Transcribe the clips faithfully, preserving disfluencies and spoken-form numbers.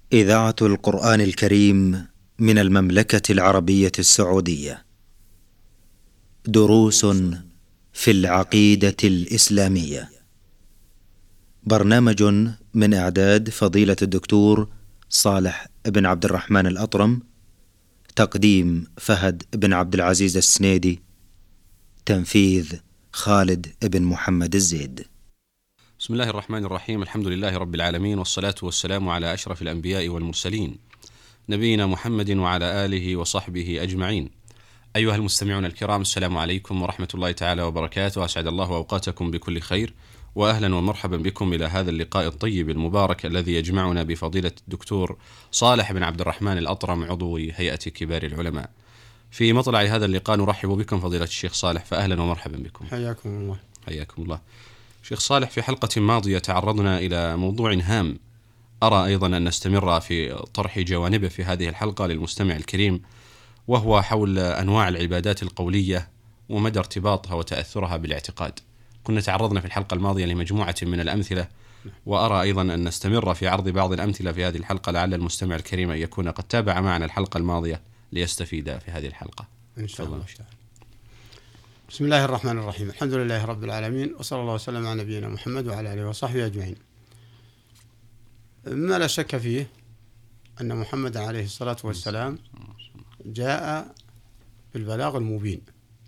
إذاعة القرآن الكريم من المملكة العربية السعودية. دروس في العقيدة الإسلامية. برنامج من إعداد فضيلة الدكتور صالح بن عبد الرحمن الأطرم. تقديم فهد بن عبد العزيز السنيدي. تنفيذ خالد بن محمد الزيد. بسم الله الرحمن الرحيم. الحمد لله رب العالمين، والصلاة والسلام على أشرف الأنبياء والمرسلين، نبينا محمد وعلى آله وصحبه أجمعين. أيها المستمعون الكرام، السلام عليكم ورحمة الله تعالى وبركاته. أسعد الله أوقاتكم بكل خير، وأهلا ومرحبا بكم إلى هذا اللقاء الطيب المبارك الذي يجمعنا بفضيلة الدكتور صالح بن عبد الرحمن الأطرم، عضو هيئة كبار العلماء. في مطلع هذا اللقاء نرحب بكم فضيلة الشيخ صالح، فأهلا ومرحبا بكم. حياكم الله. حياكم الله. شيخ صالح، في حلقة ماضية تعرضنا إلى موضوع هام، أرى أيضا أن نستمر في طرح جوانبه في هذه الحلقة للمستمع الكريم، وهو حول أنواع العبادات القولية ومدى ارتباطها وتأثرها بالاعتقاد. كنا تعرضنا في الحلقة الماضية لمجموعة من الأمثلة، وأرى أيضا أن نستمر في عرض بعض الأمثلة في هذه الحلقة، لعل المستمع الكريم أن يكون قد تابع معنا الحلقة الماضية ليستفيد في هذه الحلقة إن شاء الله. بسم الله الرحمن الرحيم. الحمد لله رب العالمين، وصلى الله وسلم على نبينا محمد وعلى آله وصحبه أجمعين. ما لا شك فيه أن محمد عليه الصلاة والسلام جاء بالبلاغ المبين،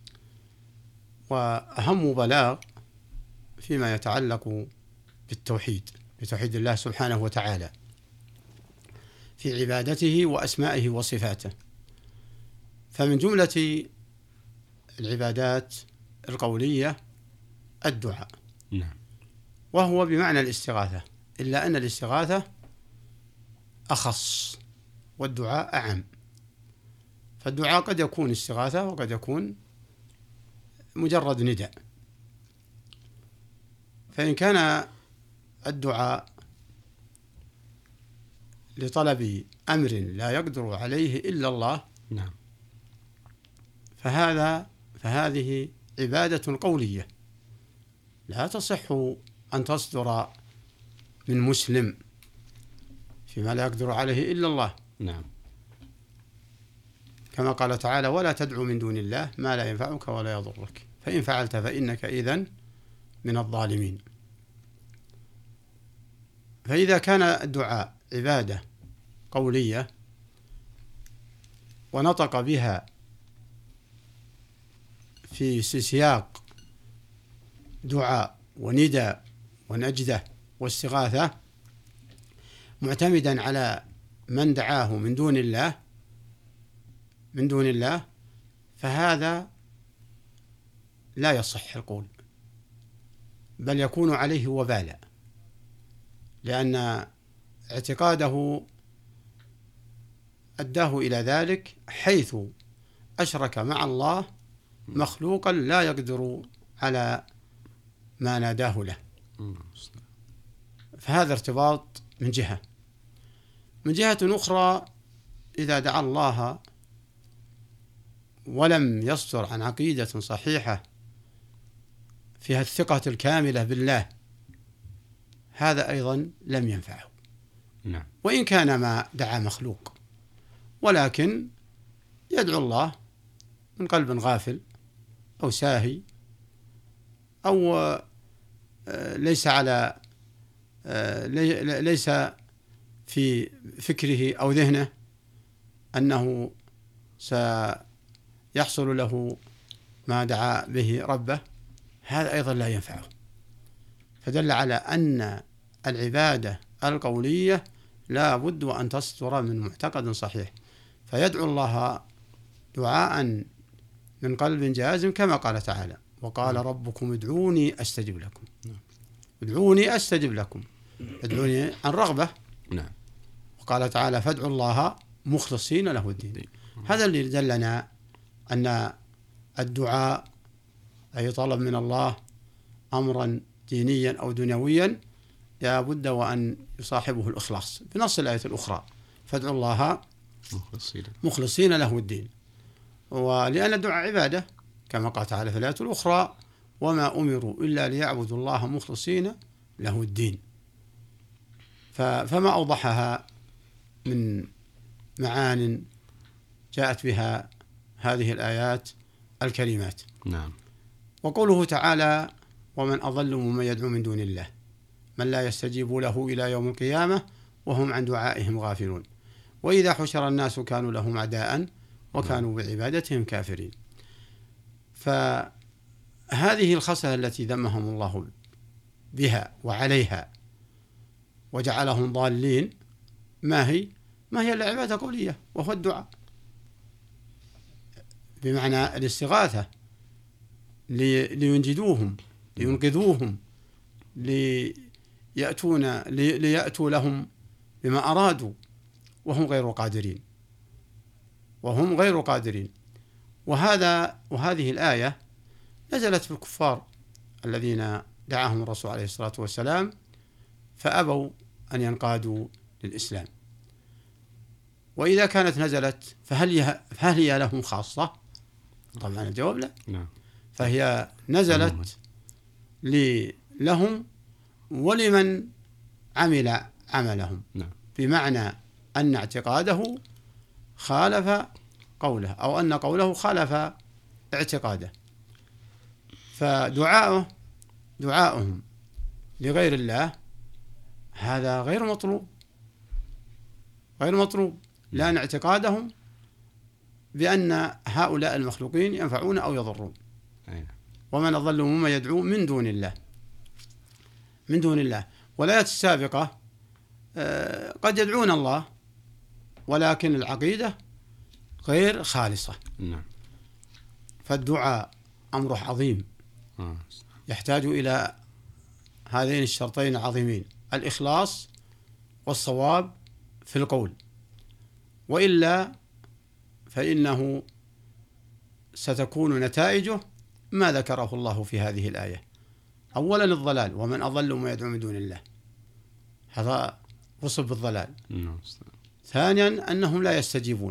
وأهم بلاغ فيما يتعلق بالتوحيد، بتوحيد الله سبحانه وتعالى في عبادته وأسمائه وصفاته. فمن جملة العبادات القولية الدعاء، نعم. وهو بمعنى الاستغاثة، إلا أن الاستغاثة أخص والدعاء أعم. فالدعاء قد يكون استغاثة وقد يكون مجرد نداء. فإن كان الدعاء لطلب أمر لا يقدر عليه إلا الله، نعم. فهذا فهذه عبادة قولية لا تصح أن تصدر من مسلم فيما لا يقدر عليه إلا الله. نعم. كما قال تعالى: ولا تدعو من دون الله ما لا ينفعك ولا يضرك فإن فعلت فإنك إذن من الظالمين. فإذا كان الدعاء عبادة قولية ونطق بها في سياق دعاء ونداء ونجدة واستغاثة، معتمدا على من دعاه من دون الله من دون الله فهذا لا يصح القول، بل يكون عليه وبالا، لأن اعتقاده أداه إلى ذلك، حيث أشرك مع الله مخلوقا لا يقدر على ما ناداه له. فهذا ارتباط من جهة. من جهة أخرى، إذا دعا الله ولم يصدر عن عقيدة صحيحة فيها الثقة الكاملة بالله، هذا أيضا لم ينفعه. نعم. وإن كان ما دعا مخلوق، ولكن يدعو الله من قلب غافل أو ساهي، أو ليس على ليس في فكره أو ذهنه أنه سيحصل له ما دعا به ربه، هذا أيضا لا ينفعه. فدل على أن العبادة القولية لا بد أن تصدر من معتقد صحيح، فيدعو الله دعاء من قلب جازم، كما قال تعالى: وقال ربكم ادعوني أستجب لكم. ادعوني أستجب لكم، ادعوني عن رغبة. نعم. وقال تعالى: فادعوا الله مخلصين له الدين. هذا اللي دلنا أن الدعاء، أي طلب من الله أمرا دينيا أو دنيويا، لا بد وأن يصاحبه الإخلاص، بنص الآية الأخرى: فادعوا الله مخلصين. مخلصين له الدين. ولأن الدعاء عبادة، كما قال تعالى في الآية الأخرى: وما أمروا إلا ليعبدوا الله مخلصين له الدين. فما أوضحها من معان جاءت بها هذه الآيات الكريمات. نعم. وقوله تعالى: ومن أضل ممن يدعو من دون الله من لا يستجيب له إلى يوم القيامة وهم عن دعائهم غافلون وإذا حشر الناس كانوا لهم أعداء وكانوا بعبادتهم كافرين. فهذه الخصلة التي ذمهم الله بها وعليها وجعلهم ضالين ما هي؟ ما هي إلا عبادة قولية، وهو الدعاء، بمعنى الاستغاثة لينجدوهم لينقذوهم ليأتون ليأتوا لهم بما أرادوا وهم غير قادرين وهم غير قادرين وهذا وهذه الآية نزلت في الكفار الذين دعاهم الرسول عليه الصلاة والسلام فأبوا أن ينقادوا للإسلام. وإذا كانت نزلت فهل هل هي لهم خاصة؟ طبعا الجواب لا. نعم. فهي نزلت لهم ولمن عمل عملهم. نعم. بمعنى أن اعتقاده خالف قوله أو أن قوله خالف اعتقاده، فدعاؤه دعاؤهم لغير الله هذا غير مطلوب غير مطلوب لأن اعتقادهم بأن هؤلاء المخلوقين ينفعون أو يضرون. ومن أضل ممن يدعو من دون الله من دون الله. والآيات السابقة قد يدعون الله ولكن العقيدة غير خالصة. نعم. فالدعاء أمر عظيم يحتاج إلى هذين الشرطين العظيمين: الإخلاص والصواب في القول، وإلا فإنه ستكون نتائجه ما ذكره الله في هذه الآية. أولا الضلال، ومن أضل ممن يدعو من دون الله، هذا وصف بالضلال. ثانيا أنهم لا يستجيبون.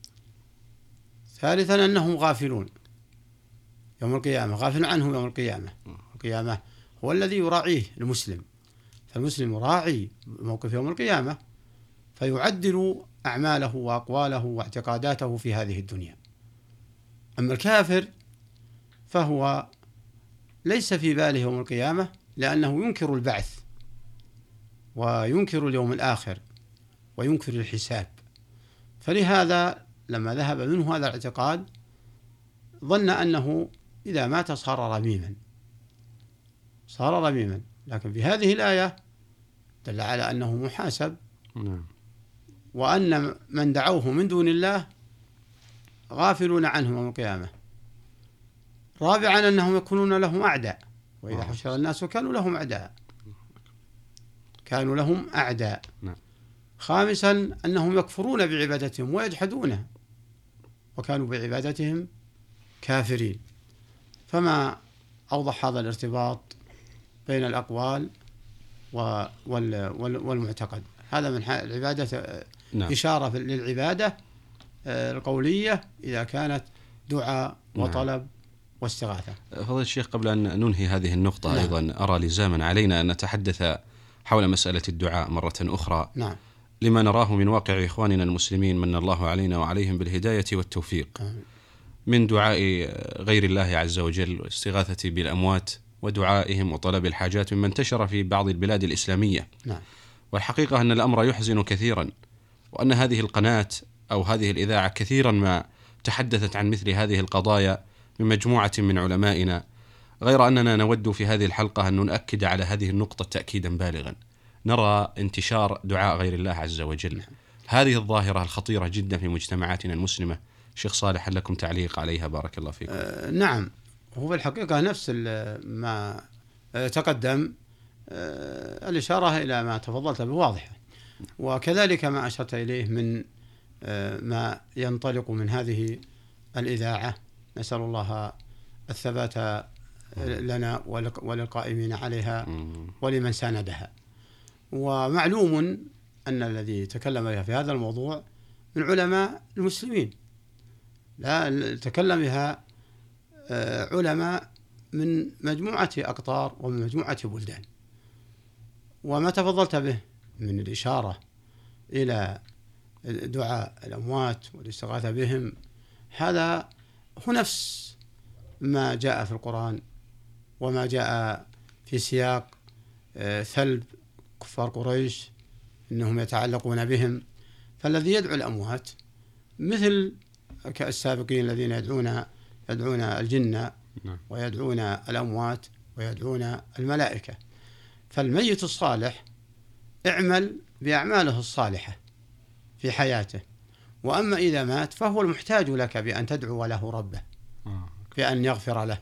ثالثا أنهم غافلون يوم القيامة، غافل عنهم يوم القيامة. القيامة هو الذي يراعيه المسلم، فالمسلم راعي موقف يوم القيامة فيعدل أعماله وأقواله واعتقاداته في هذه الدنيا. أما الكافر فهو ليس في باله يوم القيامة لأنه ينكر البعث وينكر اليوم الآخر وينكر الحساب، فلهذا لما ذهب منه هذا الاعتقاد ظن أنه إذا مات صار رميما صار رميما لكن في هذه الآية دل على أنه محاسب، وأن من دعوه من دون الله غافلون عنه يوم القيامة. رابعا أنهم يكونون لهم أعداء، وإذا حشر الناس كانوا لهم أعداء كانوا لهم أعداء. خامسا أنهم يكفرون بعبادتهم ويجحدونها وكانوا بعبادتهم كافرين. فما أوضح هذا الارتباط بين الأقوال والمعتقد. هذا من العبادة. نعم. إشارة للعبادة القولية إذا كانت دعاء وطلب. نعم. واستغاثة. فضيلة الشيخ، قبل أن ننهي هذه النقطة. نعم. أيضا أرى لزاما علينا أن نتحدث حول مسألة الدعاء مرة أخرى. نعم. لما نراه من واقع إخواننا المسلمين من الله علينا وعليهم بالهداية والتوفيق. آمين. من دعاء غير الله عز وجل والاستغاثة بالأموات ودعائهم وطلب الحاجات مما انتشر في بعض البلاد الإسلامية. نعم. والحقيقة أن الأمر يحزن كثيرا، وأن هذه القناة أو هذه الإذاعة كثيرا ما تحدثت عن مثل هذه القضايا من مجموعة من علمائنا، غير أننا نود في هذه الحلقة أن نؤكد على هذه النقطة تأكيدا بالغا. نرى انتشار دعاء غير الله عز وجل. نعم. هذه الظاهرة الخطيرة جدا في مجتمعاتنا المسلمة. شيخ صالح، هل لكم تعليق عليها؟ بارك الله فيكم. آه نعم، هو الحقيقة نفس ما تقدم، آه الإشارة إلى ما تفضلت به واضحة، وكذلك ما أشرت إليه من آه ما ينطلق من هذه الإذاعة. نسأل الله الثبات لنا وللقائمين عليها ولمن ساندها. ومعلوم أن الذي تكلم في هذا الموضوع من علماء المسلمين، لا تكلم بها علماء من مجموعة أقطار ومن مجموعة بلدان. وما تفضلت به من الإشارة إلى دعاء الأموات والاستغاثة بهم، هذا هو نفس ما جاء في القرآن وما جاء في سياق ثلب كفار قريش إنهم يتعلقون بهم. فالذي يدعو الأموات مثل كالسابقين الذين يدعون يدعون الجن ويدعون الأموات ويدعون الملائكة. فالميت الصالح اعمل بأعماله الصالحة في حياته، وأما إذا مات فهو المحتاج لك بأن تدعو له ربه بأن يغفر له،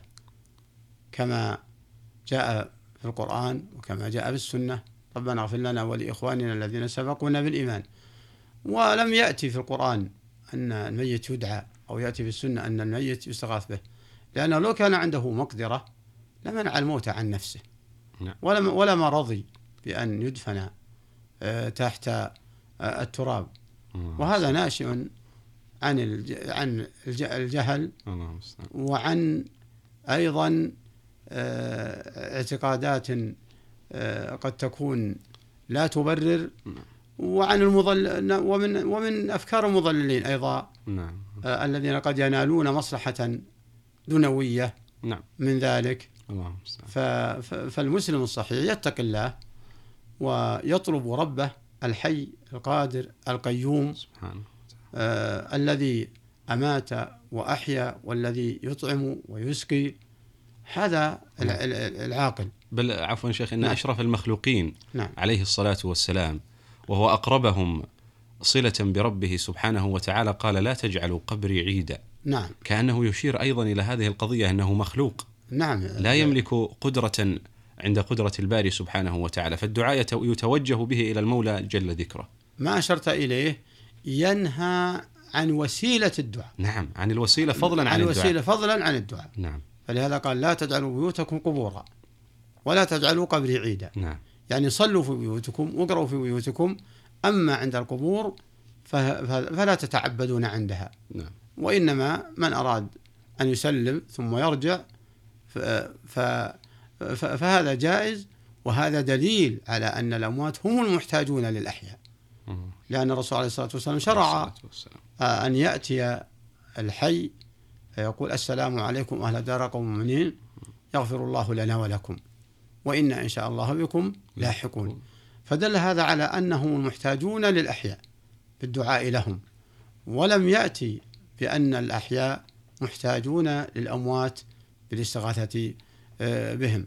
كما جاء في القرآن وكما جاء في السنة: ربنا اغفر لنا ولإخواننا الذين سبقونا بالإيمان. ولم يأتي في القرآن أن الميت يدعى، أو يأتي في السنة أن الميت يستغاث به، لأنه لو كان عنده مقدرة لمنع الموت عن نفسه ولا ولا ما رضي بأن يدفن تحت التراب. وهذا ناشئ عن عن الجهل، وعن أيضا اعتقادات قد تكون لا تبرر، وعن المضل ومن ومن أفكار المضللين أيضا الذين قد ينالون مصلحة دنيوية من ذلك. فالمسلم الصحيح يتقي الله ويطلب ربه الحي القادر القيوم سبحانه، آه الذي أمات وأحيا والذي يطعم ويسقي. هذا العاقل. بل عفوا شيخ، إن نعم. أشرف المخلوقين نعم. عليه الصلاة والسلام وهو أقربهم صلة بربه سبحانه وتعالى قال: لا تجعلوا قبري عيدا. نعم. كأنه يشير أيضا إلى هذه القضية أنه مخلوق نعم. لا يملك قدرة عند قدرة الباري سبحانه وتعالى، فالدعاء يتوجه به إلى المولى جل ذكره. ما أشرت إليه ينهى عن وسيلة الدعاء. نعم، عن الوسيلة فضلا عن, عن الدعاء. الوسيلة فضلا عن الدعاء. نعم. فلهذا قال: لا تجعلوا بيوتكم قبورا ولا تجعلوا قبري عيدا. نعم. يعني صلوا في بيوتكم واقرأوا في بيوتكم، أما عند القبور فلا تتعبدون عندها. نعم. وإنما من أراد أن يسلم ثم يرجع فهذا جائز، وهذا دليل على أن الأموات هم المحتاجون للأحياء، لأن الرسول عليه الصلاة والسلام شرع أن يأتي الحي فيقول: السلام عليكم أهل دار قوم مؤمنين يغفر الله لنا ولكم وإنا إن شاء الله بكم لاحقون. فدل هذا على أنهم المحتاجون للأحياء بالدعاء لهم، ولم يأتي بأن الأحياء محتاجون للأموات بالاستغاثة بهم.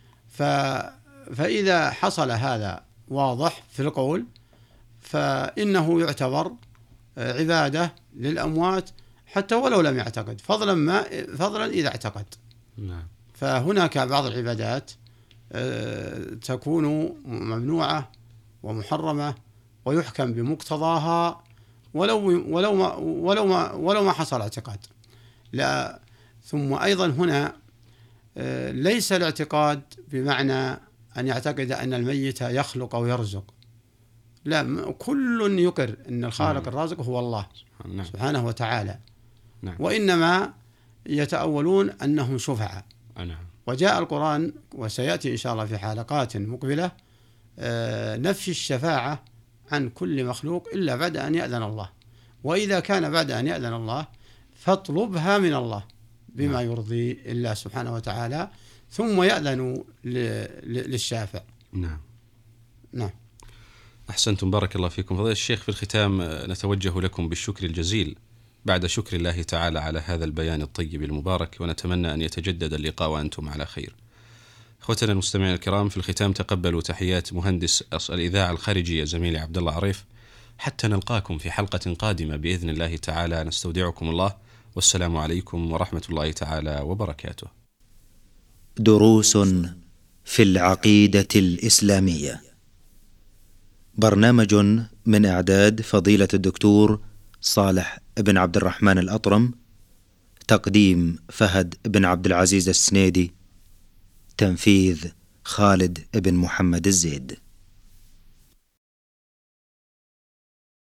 فإذا حصل هذا واضح في القول فإنه يعتبر عبادة للأموات حتى ولو لم يعتقد، فضلا ما فضلا إذا اعتقد. نعم. فهناك بعض العبادات تكون ممنوعة ومحرمة ويحكم بمقتضاها ولو ولو ما ولو ما ولو ما حصل اعتقاد. لا، ثم أيضا هنا ليس الاعتقاد بمعنى أن يعتقد أن الميت يخلق أو يرزق، لا، كل يقر أن الخالق الرازق هو الله سبحانه وتعالى. نعم. وإنما يتأولون أنهم شفعاء. نعم. وجاء القرآن وسيأتي إن شاء الله في حلقات مقبلة نفي الشفاعة عن كل مخلوق إلا بعد أن يأذن الله، وإذا كان بعد أن يأذن الله فاطلبها من الله بما يرضي الله سبحانه وتعالى، ثم يأذن للشافع. نعم. نعم. أحسنتم، بارك الله فيكم. فضيلة الشيخ، في الختام نتوجه لكم بالشكر الجزيل بعد شكر الله تعالى على هذا البيان الطيب المبارك، ونتمنى أن يتجدد اللقاء وأنتم على خير. اخوتنا المستمعين الكرام، في الختام تقبلوا تحيات مهندس الإذاعة الخارجية زميلي عبد الله عريف، حتى نلقاكم في حلقة قادمة بإذن الله تعالى. نستودعكم الله، والسلام عليكم ورحمة الله تعالى وبركاته. دروس في العقيدة الإسلامية، برنامج من إعداد فضيلة الدكتور صالح بن عبد الرحمن الأطرم، تقديم فهد بن عبد العزيز السنيدي، تنفيذ خالد بن محمد الزيد.